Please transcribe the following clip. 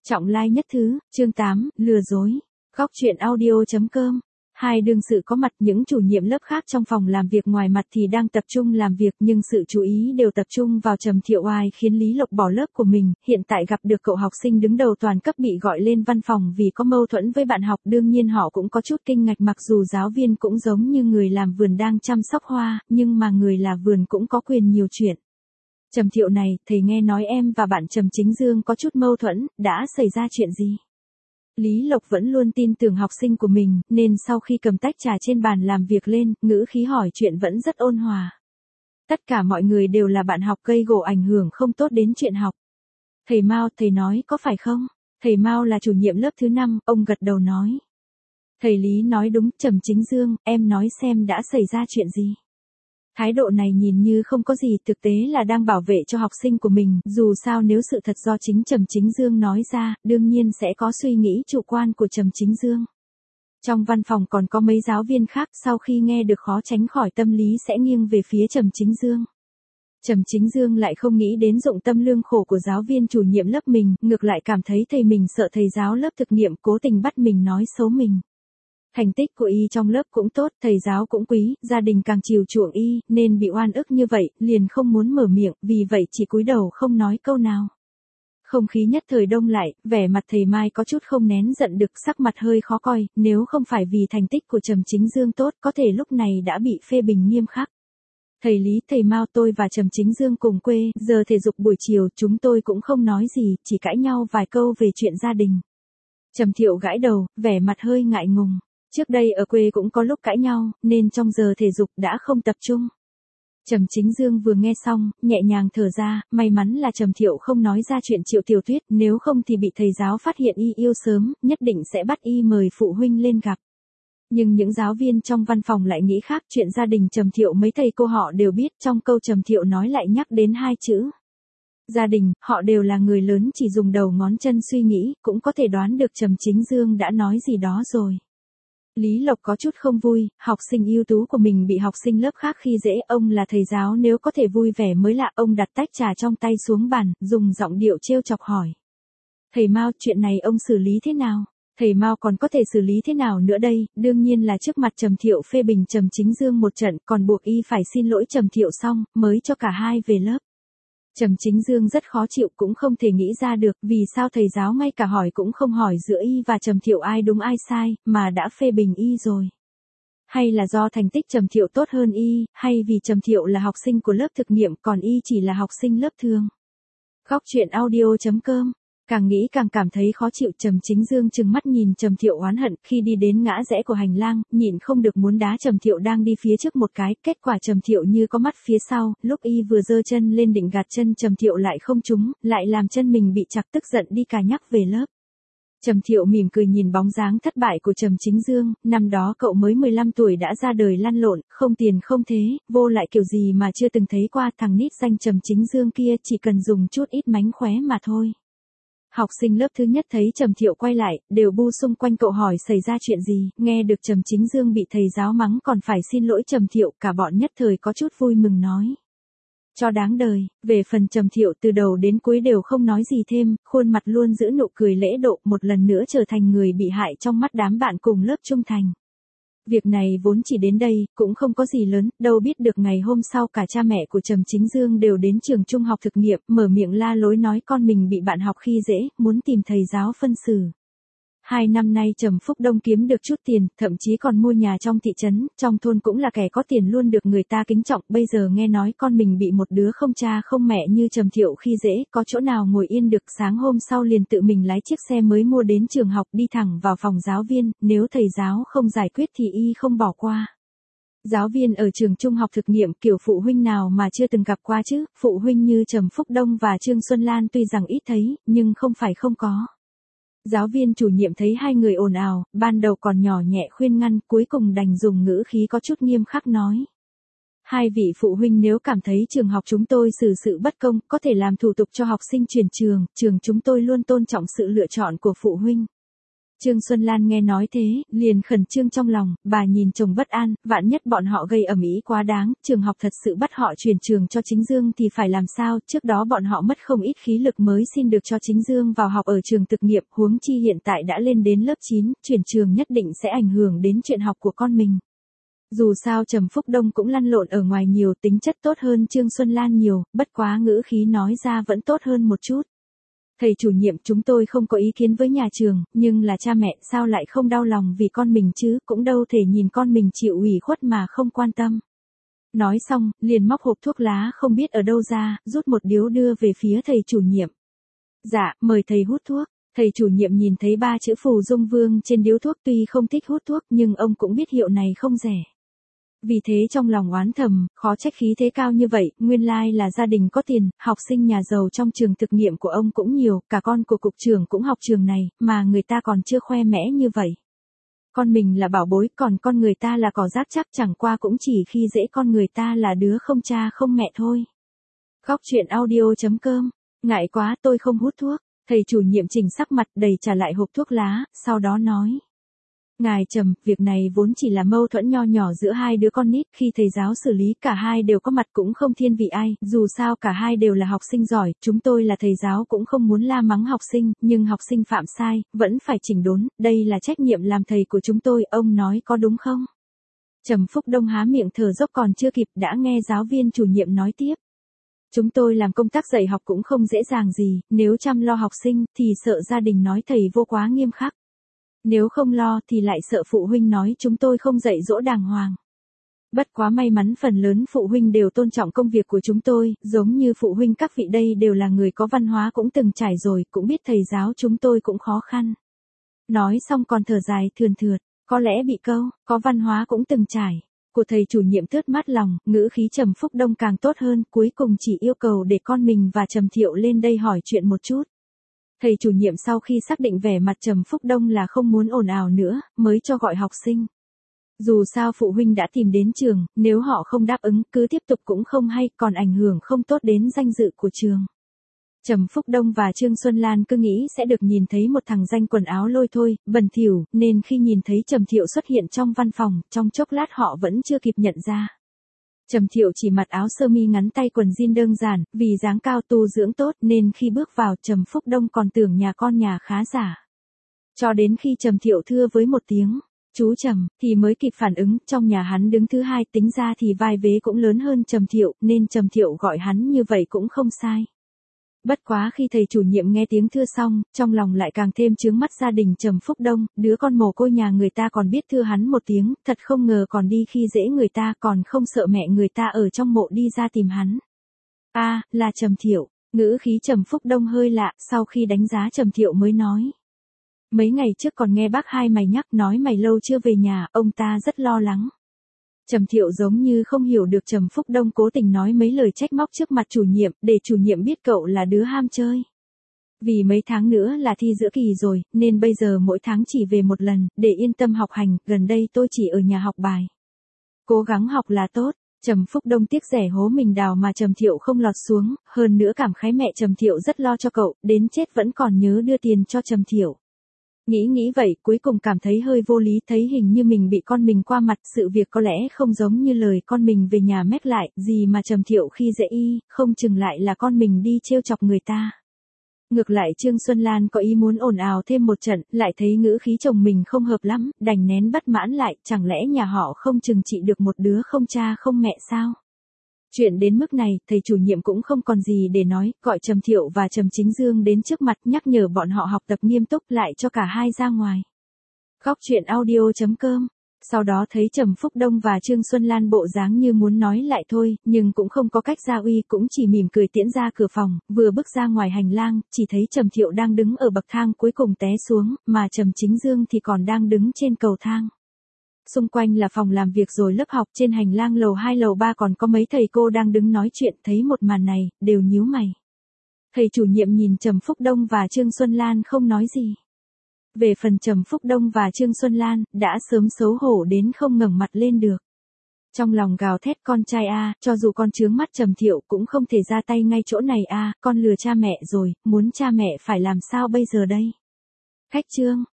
Trọng lai nhất thứ, chương 8, lừa dối. Góc truyện audio.com. Hai đương sự có mặt, những chủ nhiệm lớp khác trong phòng làm việc ngoài mặt thì đang tập trung làm việc, nhưng sự chú ý đều tập trung vào Trầm Thiệu Oai, khiến Lý Lộc bỏ lớp của mình. Hiện tại gặp được cậu học sinh đứng đầu toàn cấp bị gọi lên văn phòng vì có mâu thuẫn với bạn học, đương nhiên họ cũng có chút kinh ngạc, mặc dù giáo viên cũng giống như người làm vườn đang chăm sóc hoa, nhưng mà người là vườn cũng có quyền nhiều chuyện. Trầm Thiệu này, thầy nghe nói em và bạn Trầm Chính Dương có chút mâu thuẫn, đã xảy ra chuyện gì? Lý Lộc vẫn luôn tin tưởng học sinh của mình, nên sau khi cầm tách trà trên bàn làm việc lên, ngữ khí hỏi chuyện vẫn rất ôn hòa. Tất cả mọi người đều là bạn học, gây gổ ảnh hưởng không tốt đến chuyện học. Thầy Mao, thầy nói có phải không? Thầy Mao là chủ nhiệm lớp thứ 5, ông gật đầu nói. Thầy Lý nói đúng, Trầm Chính Dương, em nói xem đã xảy ra chuyện gì? Thái độ này nhìn như không có gì, thực tế là đang bảo vệ cho học sinh của mình, dù sao nếu sự thật do chính Trầm Chính Dương nói ra, đương nhiên sẽ có suy nghĩ chủ quan của Trầm Chính Dương. Trong văn phòng còn có mấy giáo viên khác, sau khi nghe được khó tránh khỏi tâm lý sẽ nghiêng về phía Trầm Chính Dương. Trầm Chính Dương lại không nghĩ đến dụng tâm lương khổ của giáo viên chủ nhiệm lớp mình, ngược lại cảm thấy thầy mình sợ thầy giáo lớp thực nghiệm cố tình bắt mình nói xấu mình. Thành tích của y trong lớp cũng tốt, thầy giáo cũng quý, gia đình càng chiều chuộng y, nên bị oan ức như vậy, liền không muốn mở miệng, vì vậy chỉ cúi đầu không nói câu nào. Không khí nhất thời đông lại, vẻ mặt thầy Mai có chút không nén giận được, sắc mặt hơi khó coi, nếu không phải vì thành tích của Trầm Chính Dương tốt, có thể lúc này đã bị phê bình nghiêm khắc. Thầy Lý, thầy Mao, tôi và Trầm Chính Dương cùng quê, giờ thể dục buổi chiều, chúng tôi cũng không nói gì, chỉ cãi nhau vài câu về chuyện gia đình. Trầm Thiệu gãi đầu, vẻ mặt hơi ngại ngùng. Trước đây ở quê cũng có lúc cãi nhau, nên trong giờ thể dục đã không tập trung. Trầm Chính Dương vừa nghe xong, nhẹ nhàng thở ra, may mắn là Trầm Thiệu không nói ra chuyện Triệu Tiểu Tuyết, nếu không thì bị thầy giáo phát hiện y yêu sớm, nhất định sẽ bắt y mời phụ huynh lên gặp. Nhưng những giáo viên trong văn phòng lại nghĩ khác, chuyện gia đình Trầm Thiệu mấy thầy cô họ đều biết, trong câu Trầm Thiệu nói lại nhắc đến hai chữ. Gia đình, họ đều là người lớn, chỉ dùng đầu ngón chân suy nghĩ, cũng có thể đoán được Trầm Chính Dương đã nói gì đó rồi. Lý Lộc có chút không vui, học sinh ưu tú của mình bị học sinh lớp khác khi dễ, ông là thầy giáo nếu có thể vui vẻ mới lạ. Ông đặt tách trà trong tay xuống bàn, dùng giọng điệu trêu chọc hỏi. Thầy Mao, chuyện này ông xử lý thế nào? Thầy Mao còn có thể xử lý thế nào nữa đây, đương nhiên là trước mặt Trầm Thiệu phê bình Trầm Chính Dương một trận, còn buộc y phải xin lỗi Trầm Thiệu xong, mới cho cả hai về lớp. Trầm Chính Dương rất khó chịu, cũng không thể nghĩ ra được vì sao thầy giáo ngay cả hỏi cũng không hỏi giữa y và Trầm Thiệu ai đúng ai sai, mà đã phê bình y rồi. Hay là do thành tích Trầm Thiệu tốt hơn y, hay vì Trầm Thiệu là học sinh của lớp thực nghiệm còn y chỉ là học sinh lớp thường. Góc truyện audio.com. Càng nghĩ càng cảm thấy khó chịu. Trầm Chính Dương trừng mắt nhìn Trầm Thiệu oán hận, khi đi đến ngã rẽ của hành lang, nhịn không được muốn đá Trầm Thiệu đang đi phía trước một cái, kết quả Trầm Thiệu như có mắt phía sau, lúc y vừa giơ chân lên định gạt chân Trầm Thiệu lại không trúng, lại làm chân mình bị chặt, tức giận đi cà nhắc về lớp. Trầm Thiệu mỉm cười nhìn bóng dáng thất bại của Trầm Chính Dương, năm đó cậu mới 15 tuổi đã ra đời lăn lộn, không tiền không thế, vô lại kiểu gì mà chưa từng thấy qua, thằng nít danh Trầm Chính Dương kia chỉ cần dùng chút ít mánh khóe mà thôi. Học sinh lớp thứ nhất thấy Trầm Thiệu quay lại, đều bu xung quanh cậu hỏi xảy ra chuyện gì, nghe được Trầm Chính Dương bị thầy giáo mắng còn phải xin lỗi Trầm Thiệu, cả bọn nhất thời có chút vui mừng nói. Cho đáng đời. Về phần Trầm Thiệu từ đầu đến cuối đều không nói gì thêm, khuôn mặt luôn giữ nụ cười lễ độ, một lần nữa trở thành người bị hại trong mắt đám bạn cùng lớp trung thành. Việc này vốn chỉ đến đây, cũng không có gì lớn, đâu biết được ngày hôm sau cả cha mẹ của Trầm Chính Dương đều đến trường trung học thực nghiệm, mở miệng la lối nói con mình bị bạn học khi dễ, muốn tìm thầy giáo phân xử. 2 năm nay Trầm Phúc Đông kiếm được chút tiền, thậm chí còn mua nhà trong thị trấn, trong thôn cũng là kẻ có tiền luôn được người ta kính trọng, bây giờ nghe nói con mình bị một đứa không cha không mẹ như Trầm Thiệu khi dễ, có chỗ nào ngồi yên được, sáng hôm sau liền tự mình lái chiếc xe mới mua đến trường học đi thẳng vào phòng giáo viên, nếu thầy giáo không giải quyết thì y không bỏ qua. Giáo viên ở trường trung học thực nghiệm kiểu phụ huynh nào mà chưa từng gặp qua chứ, phụ huynh như Trầm Phúc Đông và Trương Xuân Lan tuy rằng ít thấy, nhưng không phải không có. Giáo viên chủ nhiệm thấy hai người ồn ào, ban đầu còn nhỏ nhẹ khuyên ngăn, cuối cùng đành dùng ngữ khí có chút nghiêm khắc nói. Hai vị phụ huynh nếu cảm thấy trường học chúng tôi xử sự bất công, có thể làm thủ tục cho học sinh chuyển trường, trường chúng tôi luôn tôn trọng sự lựa chọn của phụ huynh. Trương Xuân Lan nghe nói thế, liền khẩn trương trong lòng, bà nhìn chồng bất an, vạn nhất bọn họ gây ầm ĩ quá đáng, trường học thật sự bắt họ chuyển trường cho Chính Dương thì phải làm sao, trước đó bọn họ mất không ít khí lực mới xin được cho Chính Dương vào học ở trường thực nghiệm, huống chi hiện tại đã lên đến lớp 9, chuyển trường nhất định sẽ ảnh hưởng đến chuyện học của con mình. Dù sao Trầm Phúc Đông cũng lăn lộn ở ngoài nhiều, tính chất tốt hơn Trương Xuân Lan nhiều, bất quá ngữ khí nói ra vẫn tốt hơn một chút. Thầy chủ nhiệm, chúng tôi không có ý kiến với nhà trường, nhưng là cha mẹ sao lại không đau lòng vì con mình chứ, cũng đâu thể nhìn con mình chịu ủy khuất mà không quan tâm. Nói xong, liền móc hộp thuốc lá không biết ở đâu ra, rút một điếu đưa về phía thầy chủ nhiệm. Dạ, mời thầy hút thuốc. Thầy chủ nhiệm nhìn thấy 3 chữ Phù Dung Vương trên điếu thuốc, tuy không thích hút thuốc nhưng ông cũng biết hiệu này không rẻ. Vì thế trong lòng oán thầm, khó trách khí thế cao như vậy, nguyên lai là gia đình có tiền, học sinh nhà giàu trong trường thực nghiệm của ông cũng nhiều, cả con của cục trưởng cũng học trường này, mà người ta còn chưa khoe mẽ như vậy. Con mình là bảo bối, còn con người ta là cỏ rác, chắc chẳng qua cũng chỉ khi dễ con người ta là đứa không cha không mẹ thôi. Khóc chuyện audio.com. Ngại quá, tôi không hút thuốc. Thầy chủ nhiệm chỉnh sắc mặt đầy trả lại hộp thuốc lá, sau đó nói. Ngài Trầm, việc này vốn chỉ là mâu thuẫn nho nhỏ giữa hai đứa con nít, khi thầy giáo xử lý cả hai đều có mặt cũng không thiên vị ai, dù sao cả hai đều là học sinh giỏi, chúng tôi là thầy giáo cũng không muốn la mắng học sinh, nhưng học sinh phạm sai, vẫn phải chỉnh đốn, đây là trách nhiệm làm thầy của chúng tôi, ông nói có đúng không? Trầm Phúc Đông há miệng thở dốc còn chưa kịp đã nghe giáo viên chủ nhiệm nói tiếp. Chúng tôi làm công tác dạy học cũng không dễ dàng gì, nếu chăm lo học sinh thì sợ gia đình nói thầy vô quá nghiêm khắc. Nếu không lo thì lại sợ phụ huynh nói chúng tôi không dạy dỗ đàng hoàng. Bất quá may mắn phần lớn phụ huynh đều tôn trọng công việc của chúng tôi, giống như phụ huynh các vị đây đều là người có văn hóa cũng từng trải rồi, cũng biết thầy giáo chúng tôi cũng khó khăn. Nói xong còn thở dài thườn thượt, có lẽ bị câu, có văn hóa cũng từng trải. Của thầy chủ nhiệm thướt mát lòng, ngữ khí Trầm Phúc Đông càng tốt hơn, cuối cùng chỉ yêu cầu để con mình và Trầm Thiệu lên đây hỏi chuyện một chút. Thầy chủ nhiệm sau khi xác định vẻ mặt Trầm Phúc Đông là không muốn ồn ào nữa, mới cho gọi học sinh. Dù sao phụ huynh đã tìm đến trường, nếu họ không đáp ứng, cứ tiếp tục cũng không hay, còn ảnh hưởng không tốt đến danh dự của trường. Trầm Phúc Đông và Trương Xuân Lan cứ nghĩ sẽ được nhìn thấy một thằng danh quần áo lôi thôi, bẩn thỉu, nên khi nhìn thấy Trầm Thiệu xuất hiện trong văn phòng, trong chốc lát họ vẫn chưa kịp nhận ra. Trầm Thiệu chỉ mặc áo sơ mi ngắn tay quần jean đơn giản, vì dáng cao tu dưỡng tốt nên khi bước vào Trầm Phúc Đông còn tưởng nhà con nhà khá giả. Cho đến khi Trầm Thiệu thưa với một tiếng, chú Trầm, thì mới kịp phản ứng, trong nhà hắn đứng thứ hai, tính ra thì vai vế cũng lớn hơn Trầm Thiệu, nên Trầm Thiệu gọi hắn như vậy cũng không sai. Bất quá khi thầy chủ nhiệm nghe tiếng thưa xong, trong lòng lại càng thêm chướng mắt gia đình Trầm Phúc Đông, đứa con mồ côi nhà người ta còn biết thưa hắn một tiếng, thật không ngờ còn đi khi dễ người ta, còn không sợ mẹ người ta ở trong mộ đi ra tìm hắn. Là Trầm Thiệu, ngữ khí Trầm Phúc Đông hơi lạ, sau khi đánh giá Trầm Thiệu mới nói. Mấy ngày trước còn nghe bác hai mày nhắc nói mày lâu chưa về nhà, ông ta rất lo lắng. Trầm Thiệu giống như không hiểu được Trầm Phúc Đông cố tình nói mấy lời trách móc trước mặt chủ nhiệm, để chủ nhiệm biết cậu là đứa ham chơi. Vì mấy tháng nữa là thi giữa kỳ rồi, nên bây giờ mỗi tháng chỉ về một lần, để yên tâm học hành, gần đây tôi chỉ ở nhà học bài. Cố gắng học là tốt. Trầm Phúc Đông tiếc rẻ hố mình đào mà Trầm Thiệu không lọt xuống, hơn nữa cảm khái mẹ Trầm Thiệu rất lo cho cậu, đến chết vẫn còn nhớ đưa tiền cho Trầm Thiệu. Nghĩ vậy, cuối cùng cảm thấy hơi vô lý, thấy hình như mình bị con mình qua mặt, sự việc có lẽ không giống như lời con mình về nhà mét lại, gì mà Trầm Thiệu khi dễ y, không chừng lại là con mình đi trêu chọc người ta. Ngược lại Trương Xuân Lan có ý muốn ồn ào thêm một trận, lại thấy ngữ khí chồng mình không hợp lắm, đành nén bất mãn lại, chẳng lẽ nhà họ không chừng trị được một đứa không cha không mẹ sao? Chuyện đến mức này, thầy chủ nhiệm cũng không còn gì để nói, gọi Trầm Thiệu và Trầm Chính Dương đến trước mặt nhắc nhở bọn họ học tập nghiêm túc lại cho cả hai ra ngoài. Khóc chuyện audio.com. Sau đó thấy Trầm Phúc Đông và Trương Xuân Lan bộ dáng như muốn nói lại thôi, nhưng cũng không có cách ra uy, cũng chỉ mỉm cười tiễn ra cửa phòng, vừa bước ra ngoài hành lang, chỉ thấy Trầm Thiệu đang đứng ở bậc thang cuối cùng té xuống, mà Trầm Chính Dương thì còn đang đứng trên cầu thang. Xung quanh là phòng làm việc rồi lớp học, trên hành lang lầu 2 lầu 3 còn có mấy thầy cô đang đứng nói chuyện, thấy một màn này, đều nhíu mày. Thầy chủ nhiệm nhìn Trầm Phúc Đông và Trương Xuân Lan không nói gì. Về phần Trầm Phúc Đông và Trương Xuân Lan, đã sớm xấu hổ đến không ngẩng mặt lên được. Trong lòng gào thét con trai cho dù con chướng mắt Trầm Thiệu cũng không thể ra tay ngay chỗ này con lừa cha mẹ rồi, muốn cha mẹ phải làm sao bây giờ đây? Khách Trương,